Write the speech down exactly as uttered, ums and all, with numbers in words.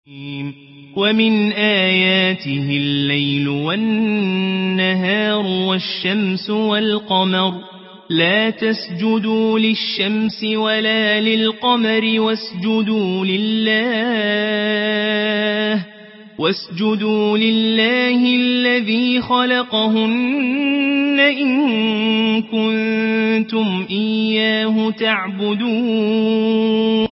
ومن آياته الليل والنهار والشمس والقمر لا تسجدوا للشمس ولا للقمر واسجدوا لله واسجدوا لله الذي خلقهن إن كنتم إياه تعبدون